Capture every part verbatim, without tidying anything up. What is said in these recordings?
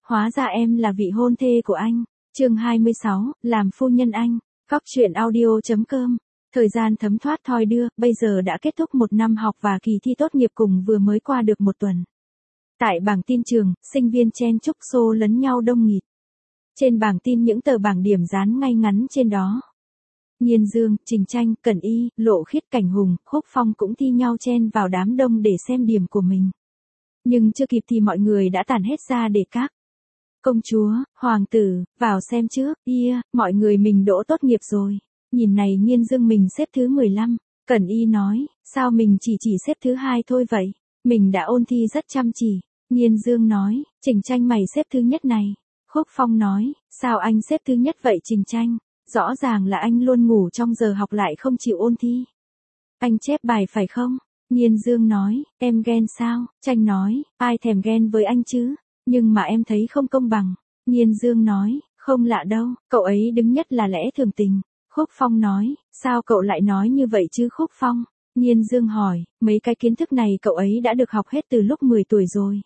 hóa ra em là vị hôn thê của anh. Chương hai mươi sáu, làm phu nhân anh. Góc truyện audio chấm com. Thời gian thấm thoát thoi đưa, bây giờ đã kết thúc một năm học và kỳ thi tốt nghiệp cùng vừa mới qua được một tuần. Tại bảng tin trường, sinh viên chen chúc xô lấn nhau đông nghịt. Trên bảng tin những tờ bảng điểm dán ngay ngắn trên đó. Nhiên Dương, Trình Tranh, Cẩn Y, Lộ Khiết, Cảnh Hùng, Khúc Phong cũng thi nhau chen vào đám đông để xem điểm của mình. Nhưng chưa kịp thì mọi người đã tản hết ra để các công chúa, hoàng tử, vào xem trước. Yeah, mọi người mình đỗ tốt nghiệp rồi. Nhìn này Nhiên Dương mình xếp thứ mười lăm. Cẩn Y nói, sao mình chỉ chỉ xếp thứ hai thôi vậy? Mình đã ôn thi rất chăm chỉ. Nhiên Dương nói, Trình Tranh mày xếp thứ nhất này. Khúc Phong nói, sao anh xếp thứ nhất vậy Trình Tranh? Rõ ràng là anh luôn ngủ trong giờ học lại không chịu ôn thi. Anh chép bài phải không? Nhiên Dương nói, em ghen sao? Tranh nói, ai thèm ghen với anh chứ? Nhưng mà em thấy không công bằng. Nhiên Dương nói, không lạ đâu, cậu ấy đứng nhất là lẽ thường tình. Khúc Phong nói, sao cậu lại nói như vậy chứ Khúc Phong? Nhiên Dương hỏi, mấy cái kiến thức này cậu ấy đã được học hết từ lúc mười tuổi rồi.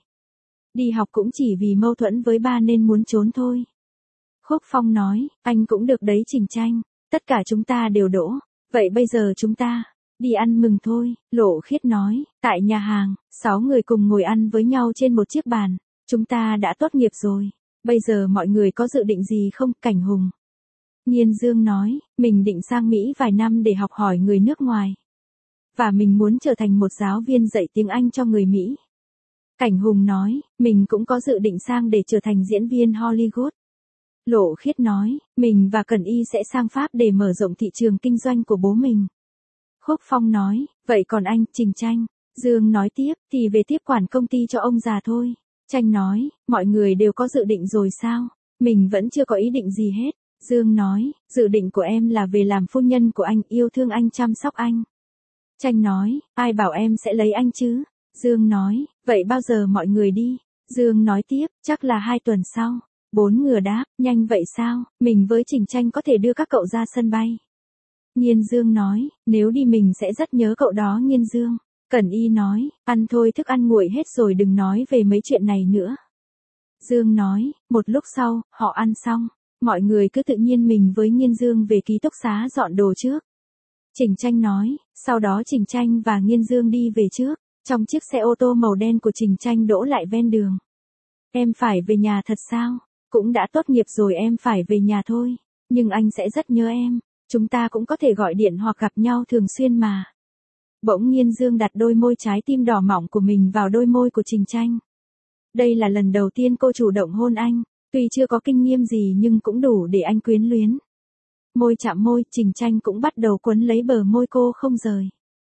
Đi học cũng chỉ vì mâu thuẫn với ba nên muốn trốn thôi. Khúc Phong nói, anh cũng được đấy Trình Tranh, tất cả chúng ta đều đỗ, vậy bây giờ chúng ta đi ăn mừng thôi. Lộ Khiết nói, tại nhà hàng, sáu người cùng ngồi ăn với nhau trên một chiếc bàn, chúng ta đã tốt nghiệp rồi, bây giờ mọi người có dự định gì không? Cảnh Hùng. Nhiên Dương nói, mình định sang Mỹ vài năm để học hỏi người nước ngoài. Và mình muốn trở thành một giáo viên dạy tiếng Anh cho người Mỹ. Cảnh Hùng nói, mình cũng có dự định sang để trở thành diễn viên Hollywood. Lộ Khiết nói, mình và Cẩn Y sẽ sang Pháp để mở rộng thị trường kinh doanh của bố mình. Khúc Phong nói, vậy còn anh, Trình Tranh? Dương nói tiếp, thì về tiếp quản công ty cho ông già thôi. Tranh nói, mọi người đều có dự định rồi sao? Mình vẫn chưa có ý định gì hết. Dương nói, dự định của em là về làm phu nhân của anh, yêu thương anh, chăm sóc anh. Tranh nói, ai bảo em sẽ lấy anh chứ? Dương nói, vậy bao giờ mọi người đi? Dương nói tiếp, chắc là hai tuần sau. Bốn người đáp, nhanh vậy sao? Mình với Trình Tranh có thể đưa các cậu ra sân bay. Nhiên Dương nói, nếu đi mình sẽ rất nhớ cậu đó Nhiên Dương. Cẩn Y nói, ăn thôi thức ăn nguội hết rồi đừng nói về mấy chuyện này nữa. Dương nói, một lúc sau, họ ăn xong. Mọi người cứ tự nhiên mình với Nhiên Dương về ký túc xá dọn đồ trước. Trình Tranh nói, sau đó Trình Tranh và Nhiên Dương đi về trước. Trong chiếc xe ô tô màu đen của Trình Tranh đỗ lại ven đường. Em phải về nhà thật sao? Cũng đã tốt nghiệp rồi em phải về nhà thôi. Nhưng anh sẽ rất nhớ em. Chúng ta cũng có thể gọi điện hoặc gặp nhau thường xuyên mà. Bỗng Nhiên Dương đặt đôi môi trái tim đỏ mọng của mình vào đôi môi của Trình Tranh. Đây là lần đầu tiên cô chủ động hôn anh. Tuy chưa có kinh nghiệm gì nhưng cũng đủ để anh quyến luyến. Môi chạm môi, Trình Tranh cũng bắt đầu quấn lấy bờ môi cô không rời.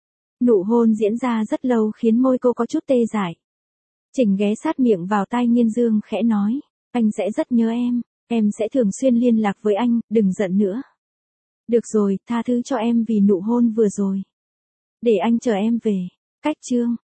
Nụ hôn diễn ra rất lâu khiến môi cô có chút tê dại. Trình ghé sát miệng vào tai Nhiên Dương khẽ nói, anh sẽ rất nhớ em, em sẽ thường xuyên liên lạc với anh, đừng giận nữa. Được rồi, tha thứ cho em vì nụ hôn vừa rồi. Để anh chờ em về. Cách chương